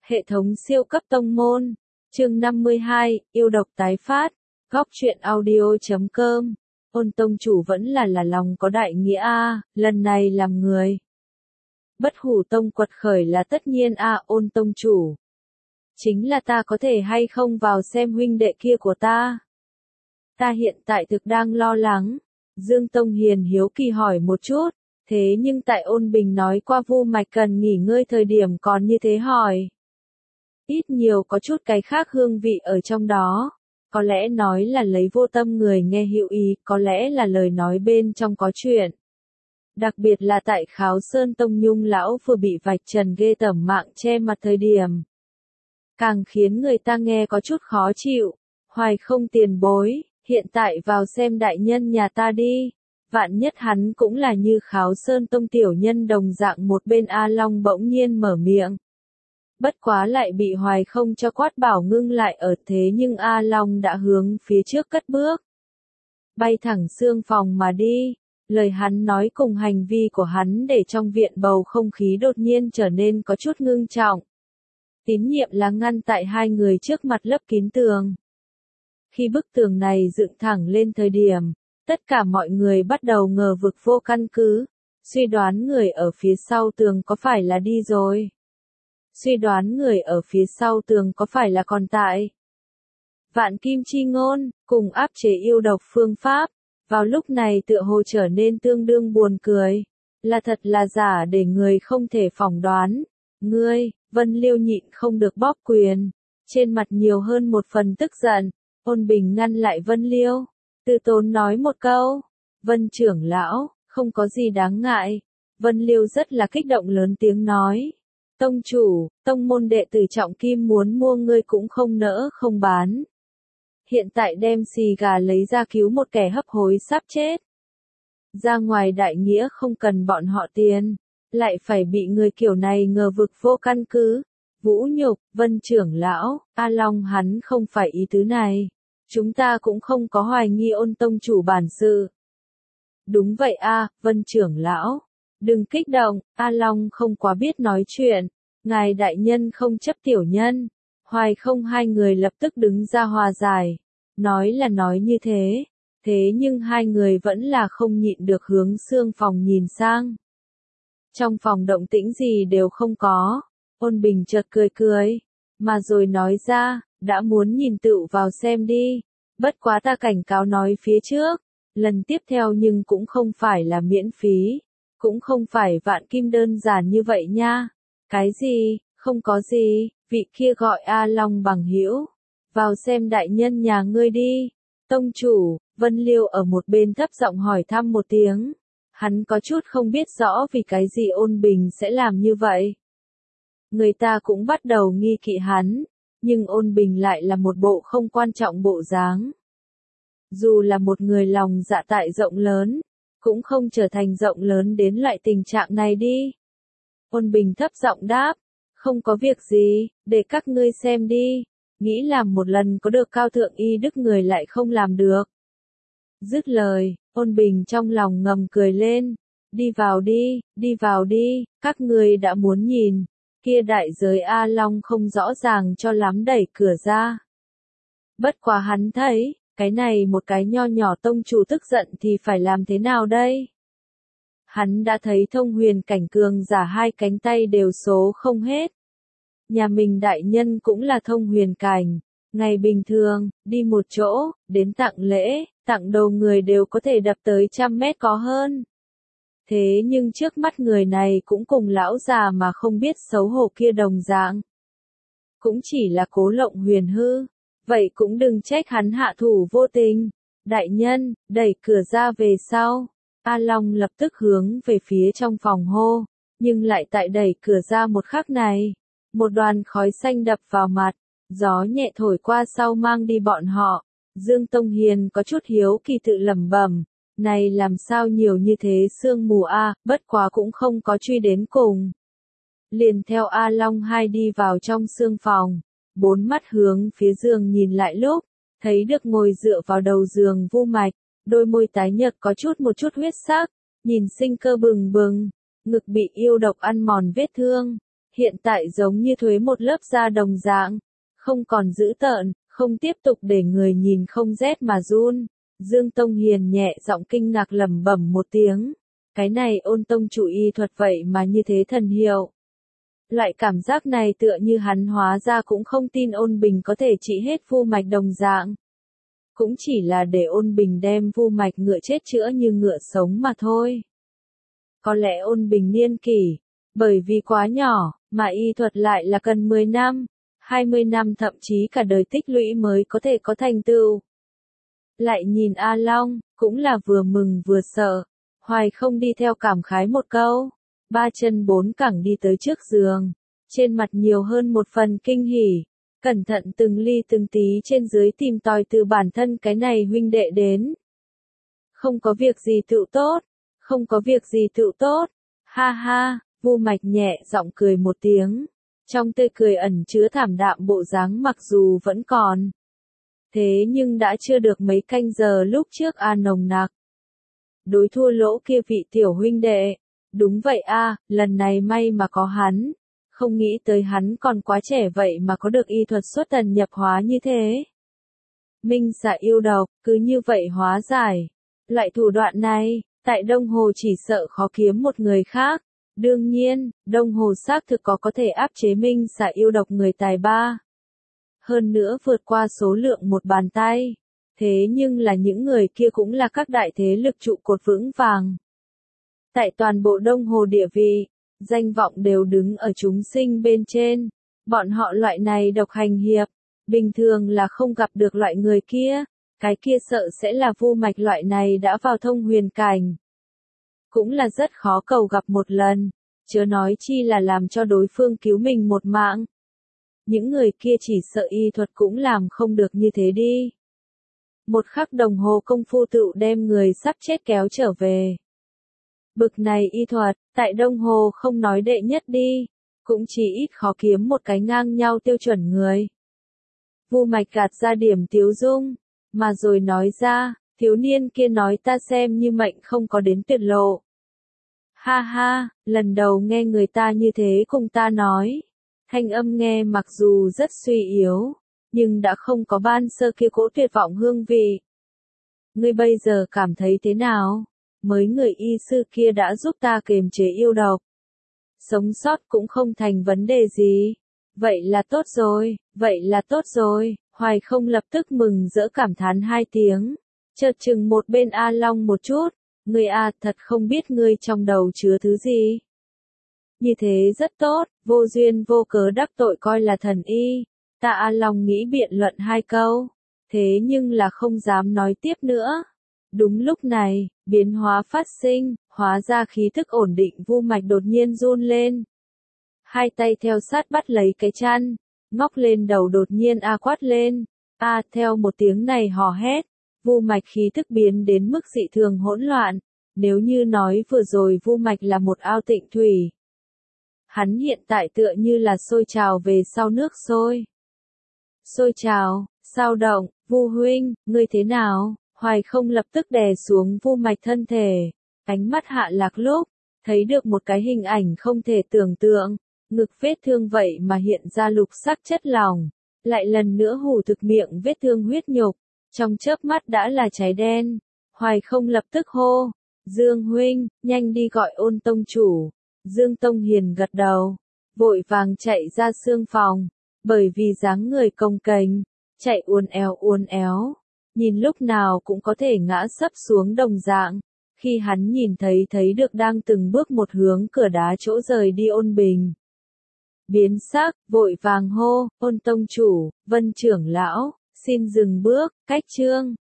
Hệ thống siêu cấp tông môn. Chương 52, yêu độc tái phát. Góc truyện audio.com. Ôn tông chủ vẫn là lòng có đại nghĩa a, lần này làm người. Bất hủ tông quật khởi là tất nhiên a, ôn tông chủ. Chính là ta có thể hay không vào xem huynh đệ kia của ta. Ta hiện tại thực đang lo lắng. Dương Tông Hiền hiếu kỳ hỏi một chút, thế nhưng tại ôn bình nói qua Vu Mạch cần nghỉ ngơi thời điểm còn như thế hỏi. Ít nhiều có chút cái khác hương vị ở trong đó. Có lẽ nói là lấy vô tâm người nghe hữu ý, có lẽ là lời nói bên trong có chuyện. Đặc biệt là tại Kháo Sơn Tông Nhung lão vừa bị vạch trần ghê tởm mạng che mặt thời điểm. Càng khiến người ta nghe có chút khó chịu. Hoài không tiền bối, hiện tại vào xem đại nhân nhà ta đi. Vạn nhất hắn cũng là như Kháo Sơn Tông tiểu nhân đồng dạng, một bên A Long bỗng nhiên mở miệng. Bất quá lại bị Hoài không cho quát bảo ngưng lại ở, thế nhưng A Long đã hướng phía trước cất bước. Bay thẳng xương phòng mà đi. Lời hắn nói cùng hành vi của hắn để trong viện bầu không khí đột nhiên trở nên có chút ngưng trọng. Tín nhiệm là ngăn tại hai người trước mặt lấp kín tường. Khi bức tường này dựng thẳng lên thời điểm, tất cả mọi người bắt đầu ngờ vực vô căn cứ, suy đoán người ở phía sau tường có phải là đi rồi. Suy đoán người ở phía sau tường có phải là còn tại. Vạn kim chi ngôn, cùng áp chế yêu độc phương pháp, vào lúc này tựa hồ trở nên tương đương buồn cười. Là thật là giả để người không thể phỏng đoán. Ngươi, Vân Liêu nhịn không được bóp quyền. Trên mặt nhiều hơn một phần tức giận. Ôn Bình ngăn lại Vân Liêu. Từ tốn nói một câu. Vân trưởng lão, không có gì đáng ngại. Vân Liêu rất là kích động lớn tiếng nói. Tông chủ, tông môn đệ tử trọng kim muốn mua ngươi cũng không nỡ không bán. Hiện tại đem xì gà lấy ra cứu một kẻ hấp hối sắp chết. Ra ngoài đại nghĩa không cần bọn họ tiền, lại phải bị người kiểu này ngờ vực vô căn cứ. Vũ nhục, Vân trưởng lão, A Long hắn không phải ý tứ này. Chúng ta cũng không có hoài nghi ôn tông chủ bản sự. Đúng vậy a, Vân trưởng lão. Đừng kích động, A Long không quá biết nói chuyện. Ngài đại nhân không chấp tiểu nhân. Hoài không hai người lập tức đứng ra hòa giải. Nói là nói như thế. Thế nhưng hai người vẫn là không nhịn được hướng xương phòng nhìn sang. Trong phòng động tĩnh gì đều không có. Ôn Bình chợt cười cười. Mà rồi nói ra, đã muốn nhìn tựu vào xem đi. Bất quá ta cảnh cáo nói phía trước. Lần tiếp theo nhưng cũng không phải là miễn phí. Cũng không phải vạn kim đơn giản như vậy nha. Cái gì, không có gì, vị kia gọi A Long bằng hữu. Vào xem đại nhân nhà ngươi đi. Tông chủ, Vân Liêu ở một bên thấp giọng hỏi thăm một tiếng. Hắn có chút không biết rõ vì cái gì Ôn Bình sẽ làm như vậy. Người ta cũng bắt đầu nghi kỵ hắn, nhưng Ôn Bình lại là một bộ không quan trọng bộ dáng. Dù là một người lòng dạ tại rộng lớn, cũng không trở thành rộng lớn đến loại tình trạng này đi. Ôn Bình thấp giọng đáp, không có việc gì, để các ngươi xem đi, nghĩ làm một lần có được cao thượng y đức người lại không làm được. Dứt lời, Ôn Bình trong lòng ngầm cười lên, đi vào đi, các ngươi đã muốn nhìn, kia đại giới A Long không rõ ràng cho lắm đẩy cửa ra. Bất quá hắn thấy, cái này một cái nho nhỏ tông chủ tức giận thì phải làm thế nào đây? Hắn đã thấy thông huyền cảnh cường giả hai cánh tay đều số không hết. Nhà mình đại nhân cũng là thông huyền cảnh. Ngày bình thường, đi một chỗ, đến tặng lễ, tặng đồ người đều có thể đập tới 100 mét có hơn. Thế nhưng trước mắt người này cũng cùng lão già mà không biết xấu hổ kia đồng dạng. Cũng chỉ là cố lộng huyền hư. Vậy cũng đừng trách hắn hạ thủ vô tình. Đại nhân, đẩy cửa ra về sau. A Long lập tức hướng về phía trong phòng hô. Nhưng lại tại đẩy cửa ra một khắc này. Một đoàn khói xanh đập vào mặt. Gió nhẹ thổi qua sau mang đi bọn họ. Dương Tông Hiền có chút hiếu kỳ tự lẩm bẩm. Này làm sao nhiều như thế sương mù a, bất quá cũng không có truy đến cùng. Liền theo A Long hai đi vào trong sương phòng. Bốn mắt hướng phía giường nhìn lại lúc, thấy được ngồi dựa vào đầu giường Vu Mạch, đôi môi tái nhợt có một chút huyết sắc, nhìn sinh cơ bừng bừng, ngực bị yêu độc ăn mòn vết thương, hiện tại giống như thuế một lớp da đồng dạng, không còn dữ tợn, không tiếp tục để người nhìn không rét mà run. Dương Tông Hiền nhẹ giọng kinh ngạc lẩm bẩm một tiếng. Cái này Ôn tông chủ y thuật vậy mà như thế thần hiệu. Loại cảm giác này tựa như hắn hóa ra cũng không tin Ôn Bình có thể trị hết vu mạch đồng dạng. Cũng chỉ là để Ôn Bình đem vu mạch ngựa chết chữa như ngựa sống mà thôi. Có lẽ Ôn Bình niên kỷ, bởi vì quá nhỏ, mà y thuật lại là cần 10 năm, 20 năm thậm chí cả đời tích lũy mới có thể có thành tựu. Lại nhìn A Long, cũng là vừa mừng vừa sợ, Hoài không đi theo cảm khái một câu, ba chân bốn cẳng đi tới trước giường, trên mặt nhiều hơn một phần kinh hỉ, cẩn thận từng ly từng tí trên dưới tìm tòi từ bản thân cái này huynh đệ đến. Không có việc gì tựu tốt, không có việc gì tựu tốt, ha ha, Vu Mạch nhẹ giọng cười một tiếng, trong tươi cười ẩn chứa thảm đạm bộ dáng mặc dù vẫn còn. Thế nhưng đã chưa được mấy canh giờ lúc trước nồng nặc. Đối thua lỗ kia vị tiểu huynh đệ. Đúng vậy lần này may mà có hắn. Không nghĩ tới hắn còn quá trẻ vậy mà có được y thuật xuất thần nhập hóa như thế. Minh xạ yêu độc, cứ như vậy hóa giải. Loại thủ đoạn này, tại Đông Hồ chỉ sợ khó kiếm một người khác. Đương nhiên, Đông Hồ xác thực có thể áp chế minh xạ yêu độc người tài ba. Hơn nữa vượt qua số lượng một bàn tay. Thế nhưng là những người kia cũng là các đại thế lực trụ cột vững vàng. Tại toàn bộ Đông Hồ địa vị, danh vọng đều đứng ở chúng sinh bên trên. Bọn họ loại này độc hành hiệp, bình thường là không gặp được loại người kia. Cái kia sợ sẽ là Vu Mạch loại này đã vào thông huyền cảnh. Cũng là rất khó cầu gặp một lần, chớ nói chi là làm cho đối phương cứu mình một mạng. Những người kia chỉ sợ y thuật cũng làm không được như thế đi. Một khắc đồng hồ công phu tựu đem người sắp chết kéo trở về. Bực này y thuật, tại Đông Hồ không nói đệ nhất đi, cũng chỉ ít khó kiếm một cái ngang nhau tiêu chuẩn người. Vu Mạch gạt ra điểm tiếu dung, mà rồi nói ra, thiếu niên kia nói ta xem như mệnh không có đến tuyệt lộ. Ha ha, lần đầu nghe người ta như thế cùng ta nói. Thanh âm nghe mặc dù rất suy yếu, nhưng đã không có ban sơ kia cỗ tuyệt vọng hương vị. Ngươi bây giờ cảm thấy thế nào? Mới người y sư kia đã giúp ta kiềm chế yêu độc. Sống sót cũng không thành vấn đề gì. Vậy là tốt rồi, vậy là tốt rồi. Hoài không lập tức mừng rỡ cảm thán hai tiếng. Chợt chừng một bên A Long một chút. Ngươi thật không biết ngươi trong đầu chứa thứ gì. Như thế rất tốt, vô duyên vô cớ đắc tội coi là thần y. Ta A Long nghĩ biện luận hai câu. Thế nhưng là không dám nói tiếp nữa. Đúng lúc này, biến hóa phát sinh, hóa ra khí thức ổn định Vu Mạch đột nhiên run lên. Hai tay theo sát bắt lấy cái chăn, ngóc lên đầu đột nhiên quát lên. Theo một tiếng này hò hét, Vu Mạch khí thức biến đến mức dị thường hỗn loạn. Nếu như nói vừa rồi Vu Mạch là một ao tịnh thủy. Hắn hiện tại tựa như là sôi trào về sau nước sôi. Sôi trào, sao động, Vu huynh, ngươi thế nào? Hoài không lập tức đè xuống Vu Mạch thân thể, ánh mắt hạ lạc lúc, thấy được một cái hình ảnh không thể tưởng tượng, ngực vết thương vậy mà hiện ra lục sắc chất lỏng, lại lần nữa hù thực miệng vết thương huyết nhục, trong chớp mắt đã là cháy đen. Hoài không lập tức hô, Dương huynh, nhanh đi gọi Ôn tông chủ. Dương Tông Hiền gật đầu, vội vàng chạy ra xương phòng, bởi vì dáng người cồng kềnh, chạy uốn éo, nhìn lúc nào cũng có thể ngã sấp xuống đồng dạng. Khi hắn nhìn thấy được đang từng bước một hướng cửa đá chỗ rời đi Ôn Bình. Biến sắc, vội vàng hô, Ôn tông chủ, Vân trưởng lão, xin dừng bước, cách chương.